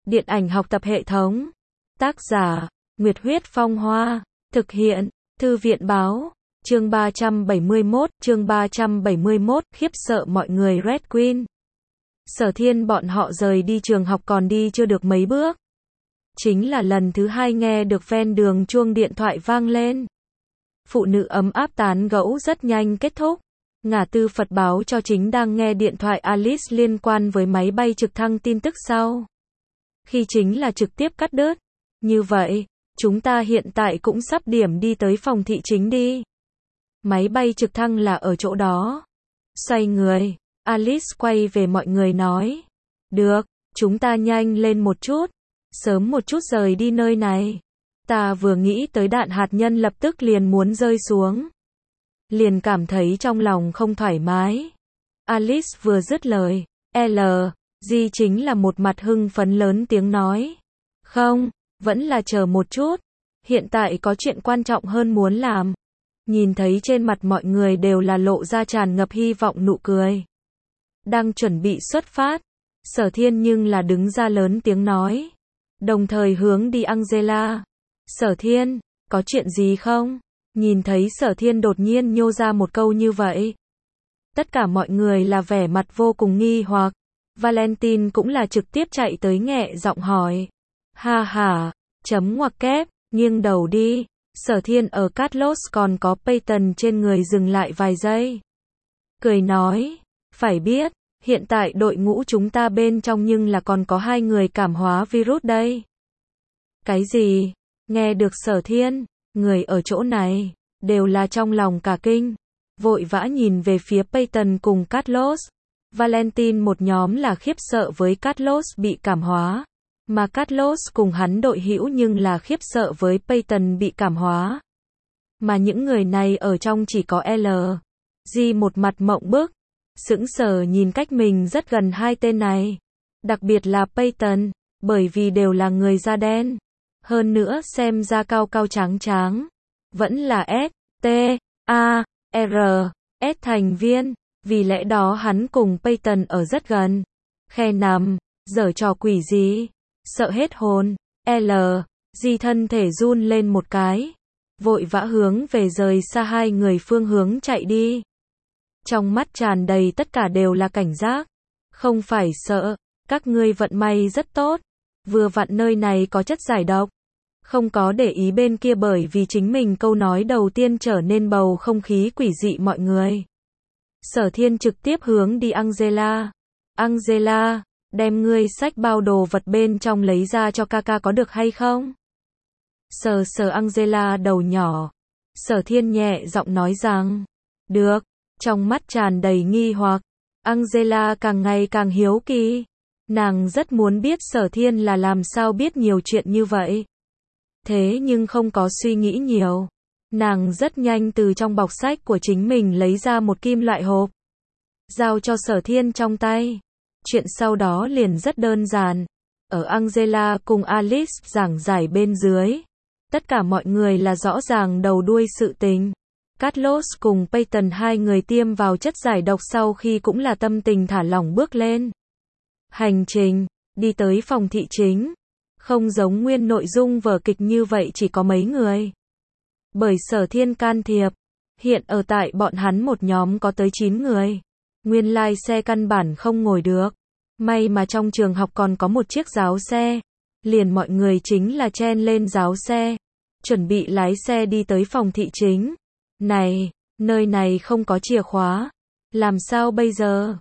Điện ảnh học tập hệ thống. Tác giả, Nguyệt Huyết Phong Hoa. Thực hiện, Thư viện Báo. Chương 371, khiếp sợ mọi người Red Queen. Sở Thiên bọn họ rời đi trường học còn đi chưa được mấy bước. Chính là lần thứ hai nghe được ven đường chuông điện thoại vang lên. Phụ nữ ấm áp tán gẫu rất nhanh kết thúc. Ngả Tư Phật báo cho chính đang nghe điện thoại Alice liên quan với máy bay trực thăng tin tức sau. Khi chính là trực tiếp cắt đứt. Như vậy, chúng ta hiện tại cũng sắp điểm đi tới phòng thị chính đi. Máy bay trực thăng là ở chỗ đó. Xoay người, Alice quay về mọi người nói. Được, chúng ta nhanh lên một chút. Sớm một chút rời đi nơi này. Ta vừa nghĩ tới đạn hạt nhân lập tức liền muốn rơi xuống. Liền cảm thấy trong lòng không thoải mái. Alice vừa dứt lời, G chính là một mặt hưng phấn lớn tiếng nói. Không, vẫn là chờ một chút. Hiện tại có chuyện quan trọng hơn muốn làm. Nhìn thấy trên mặt mọi người đều là lộ ra tràn ngập hy vọng nụ cười. Đang chuẩn bị xuất phát. Sở Thiên nhưng là đứng ra lớn tiếng nói. Đồng thời hướng đi Angela. Sở Thiên, có chuyện gì không? Nhìn thấy Sở Thiên đột nhiên nhô ra một câu như vậy. Tất cả mọi người là vẻ mặt vô cùng nghi hoặc. Valentine cũng là trực tiếp chạy tới nhẹ giọng hỏi. Ha ha, chấm ngoặc kép, nghiêng đầu đi. Sở Thiên ở Carlos còn có Peyton trên người dừng lại vài giây. Cười nói, phải biết, hiện tại đội ngũ chúng ta bên trong nhưng là còn có 2 người cảm hóa virus đây. Cái gì? Nghe được Sở Thiên, người ở chỗ này, đều là trong lòng cả kinh. Vội vã nhìn về phía Peyton cùng Carlos. Valentine một nhóm là khiếp sợ với Carlos bị cảm hóa. Mà Carlos cùng hắn đội hữu nhưng là khiếp sợ với Peyton bị cảm hóa. Mà những người này ở trong chỉ có G một mặt mộng bức. Sững sờ nhìn cách mình rất gần hai tên này. Đặc biệt là Peyton, bởi vì đều là người da đen. Hơn nữa xem ra cao cao tráng tráng. Vẫn là S thành viên. Vì lẽ đó hắn cùng Peyton ở rất gần. Khe nằm, giở trò quỷ gì? Sợ hết hồn. G thân thể run lên một cái. Vội vã hướng về rời xa 2 người phương hướng chạy đi. Trong mắt tràn đầy tất cả đều là cảnh giác. Không phải sợ, các ngươi vận may rất tốt. Vừa vặn nơi này có chất giải độc. Không có để ý bên kia bởi vì chính mình câu nói đầu tiên trở nên bầu không khí quỷ dị mọi người. Sở Thiên trực tiếp hướng đi Angela. Angela, đem ngươi xách bao đồ vật bên trong lấy ra cho ca có được hay không? Sờ sờ Angela đầu nhỏ. Sở Thiên nhẹ giọng nói rằng, được. Trong mắt tràn đầy nghi hoặc, Angela càng ngày càng hiếu kỳ. Nàng rất muốn biết Sở Thiên là làm sao biết nhiều chuyện như vậy. Thế nhưng không có suy nghĩ nhiều. Nàng rất nhanh từ trong bọc sách của chính mình lấy ra một kim loại hộp. Giao cho Sở Thiên trong tay. Chuyện sau đó liền rất đơn giản. Ở Angela cùng Alice giảng giải bên dưới. Tất cả mọi người là rõ ràng đầu đuôi sự tình. Carlos cùng Peyton 2 người tiêm vào chất giải độc sau khi cũng là tâm tình thả lỏng bước lên. Hành trình, đi tới phòng thị chính. Không giống nguyên nội dung vở kịch như vậy chỉ có mấy người. Bởi Sở Thiên can thiệp, hiện ở tại bọn hắn một nhóm có tới 9 người. Nguyên lai xe căn bản không ngồi được. May mà trong trường học còn có một chiếc giáo xe. Liền mọi người chính là chen lên giáo xe. Chuẩn bị lái xe đi tới phòng thị chính. Này, nơi này không có chìa khóa. Làm sao bây giờ?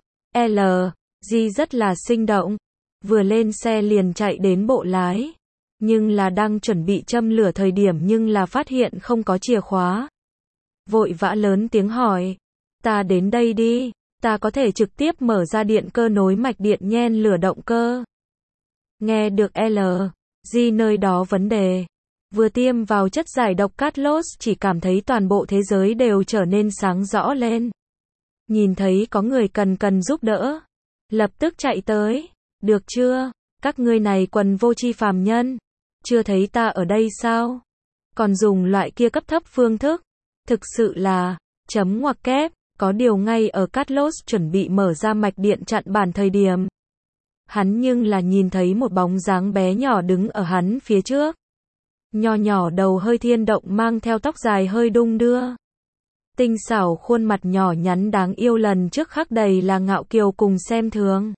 G rất là sinh động. Vừa lên xe liền chạy đến bộ lái. Nhưng là đang chuẩn bị châm lửa thời điểm nhưng là phát hiện không có chìa khóa. Vội vã lớn tiếng hỏi. Ta đến đây đi. Ta có thể trực tiếp mở ra điện cơ nối mạch điện nhen lửa động cơ. Nghe được G nơi đó vấn đề. Vừa tiêm vào chất giải độc Carlos chỉ cảm thấy toàn bộ thế giới đều trở nên sáng rõ lên. Nhìn thấy có người cần giúp đỡ. Lập tức chạy tới. Được chưa? Các ngươi này quần vô tri phàm nhân. Chưa thấy ta ở đây sao? Còn dùng loại kia cấp thấp phương thức. Thực sự là, chấm ngoặc kép. Có điều ngay ở Carlos chuẩn bị mở ra mạch điện chặn bản thời điểm. hắn nhưng là nhìn thấy một bóng dáng bé nhỏ đứng ở hắn phía trước. Nho nhỏ đầu hơi thiên động mang theo tóc dài hơi đung đưa. Tinh xảo khuôn mặt nhỏ nhắn đáng yêu lần trước khắc đầy là ngạo kiều cùng xem thường.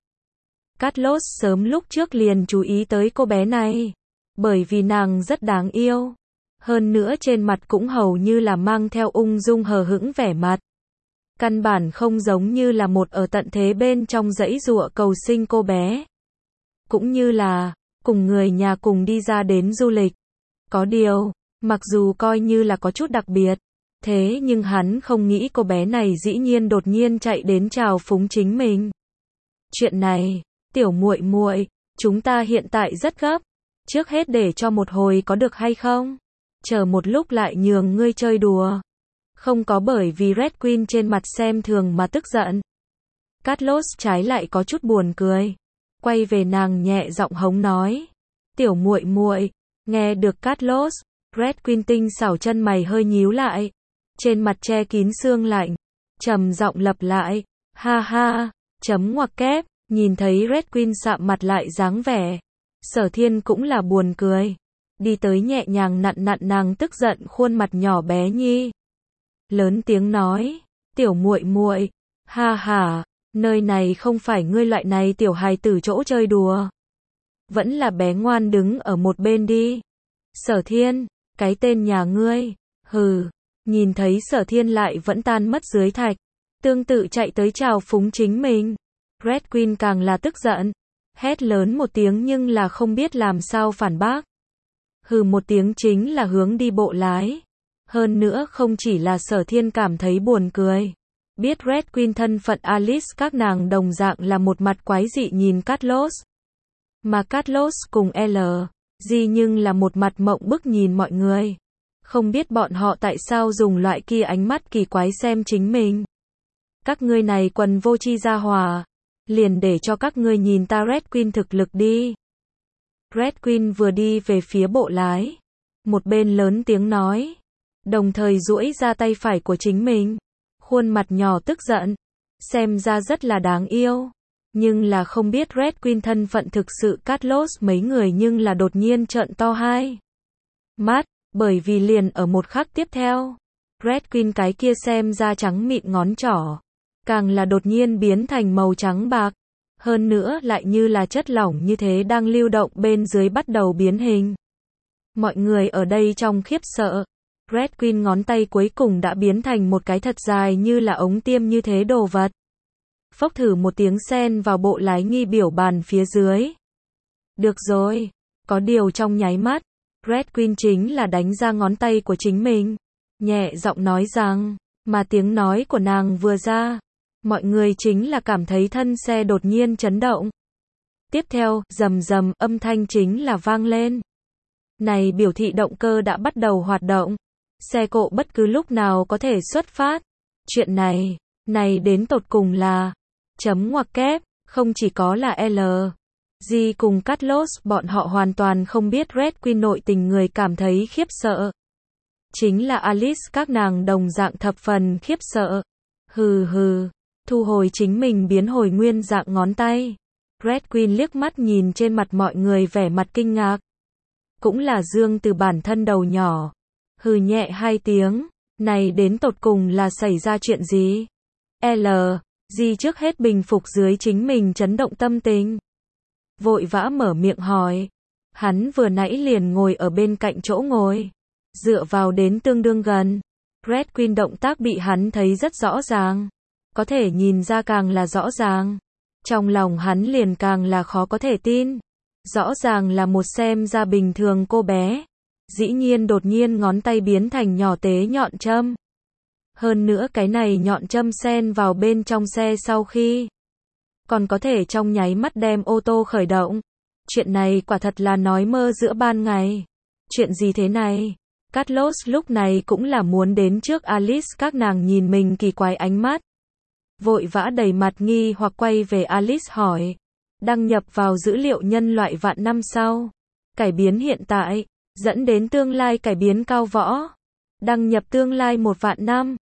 Carlos sớm lúc trước liền chú ý tới cô bé này, bởi vì nàng rất đáng yêu. Hơn nữa trên mặt cũng hầu như là mang theo ung dung hờ hững vẻ mặt. Căn bản không giống như là một ở tận thế bên trong dãy giụa cầu sinh cô bé. Cũng như là, cùng người nhà cùng đi ra đến du lịch. Có điều, mặc dù coi như là có chút đặc biệt, thế nhưng hắn không nghĩ cô bé này dĩ nhiên đột nhiên chạy đến chào phúng chính mình. Chuyện này, tiểu muội muội, chúng ta hiện tại rất gấp. Trước hết để cho một hồi có được hay không? Chờ một lúc lại nhường ngươi chơi đùa. Không có bởi vì Red Queen trên mặt xem thường mà tức giận. Carlos trái lại có chút buồn cười. Quay về nàng nhẹ giọng hống nói. Tiểu muội muội, nghe được Carlos, Red Queen tinh xảo chân mày hơi nhíu lại. Trên mặt che kín sương lạnh. Trầm giọng lặp lại. Ha ha, chấm ngoặc kép, nhìn thấy Red Queen sạm mặt lại dáng vẻ. Sở Thiên cũng là buồn cười. Đi tới nhẹ nhàng nặn nặn nàng tức giận khuôn mặt nhỏ bé nhi. Lớn tiếng nói, tiểu muội muội, ha ha, nơi này không phải ngươi loại này tiểu hài tử chỗ chơi đùa. Vẫn là bé ngoan đứng ở một bên đi. Sở Thiên, cái tên nhà ngươi, hừ, nhìn thấy Sở Thiên lại vẫn tan mất dưới thạch, tương tự chạy tới chào phúng chính mình. Red Queen càng là tức giận, hét lớn một tiếng nhưng là không biết làm sao phản bác. Hừ một tiếng chính là hướng đi bộ lái. Hơn nữa không chỉ là Sở Thiên cảm thấy buồn cười. Biết Red Queen thân phận Alice các nàng đồng dạng là một mặt quái dị nhìn Carlos. Mà Carlos cùng L. G nhưng là một mặt mộng bức nhìn mọi người. Không biết bọn họ tại sao dùng loại kia ánh mắt kỳ quái xem chính mình. Các ngươi này quần vô tri gia hòa. Liền để cho các ngươi nhìn ta Red Queen thực lực đi. Red Queen vừa đi về phía bộ lái. Một bên lớn tiếng nói. Đồng thời duỗi ra tay phải của chính mình. Khuôn mặt nhỏ tức giận. Xem ra rất là đáng yêu. Nhưng là không biết Red Queen thân phận thực sự Carlos mấy người nhưng là đột nhiên trợn to hai mắt. Bởi vì liền ở một khắc tiếp theo. Red Queen cái kia xem ra trắng mịn ngón trỏ. Càng là đột nhiên biến thành màu trắng bạc. Hơn nữa lại như là chất lỏng như thế đang lưu động bên dưới bắt đầu biến hình. Mọi người ở đây trong khiếp sợ. Red Queen ngón tay cuối cùng đã biến thành một cái thật dài như là ống tiêm như thế đồ vật. Phốc thử một tiếng sen vào bộ lái nghi biểu bàn phía dưới. Được rồi. Có điều trong nháy mắt. Red Queen chính là đánh ra ngón tay của chính mình. Nhẹ giọng nói rằng. Mà tiếng nói của nàng vừa ra. Mọi người chính là cảm thấy thân xe đột nhiên chấn động. Tiếp theo, rầm rầm âm thanh chính là vang lên. Này biểu thị động cơ đã bắt đầu hoạt động. Xe cộ bất cứ lúc nào có thể xuất phát. Chuyện này đến tột cùng là chấm ngoặc kép, không chỉ có là L. G cùng Carlos bọn họ hoàn toàn không biết Red Queen nội tình người cảm thấy khiếp sợ. Chính là Alice các nàng đồng dạng thập phần khiếp sợ. Hừ hừ, thu hồi chính mình biến hồi nguyên dạng ngón tay. Red Queen liếc mắt nhìn trên mặt mọi người vẻ mặt kinh ngạc. Cũng là dương từ bản thân đầu nhỏ. Hừ nhẹ hai tiếng, này đến tột cùng là xảy ra chuyện gì? L. G trước hết bình phục dưới chính mình chấn động tâm tình. Vội vã mở miệng hỏi. Hắn vừa nãy liền ngồi ở bên cạnh chỗ ngồi. Dựa vào đến tương đương gần. Red Queen động tác bị hắn thấy rất rõ ràng. Có thể nhìn ra càng là rõ ràng. Trong lòng hắn liền càng là khó có thể tin. Rõ ràng là một xem ra bình thường cô bé. Dĩ nhiên đột nhiên ngón tay biến thành nhỏ tế nhọn châm. Hơn nữa cái này nhọn châm xen vào bên trong xe sau khi. Còn có thể trong nháy mắt đem ô tô khởi động. Chuyện này quả thật là nói mơ giữa ban ngày. Chuyện gì thế này? Carlos lúc này cũng là muốn đến trước Alice các nàng nhìn mình kỳ quái ánh mắt. Vội vã đầy mặt nghi hoặc quay về Alice hỏi. Đăng nhập vào dữ liệu nhân loại vạn năm sau. Cải biến hiện tại. Dẫn đến tương lai cải biến cao võ. Đăng nhập tương lai 1 vạn năm.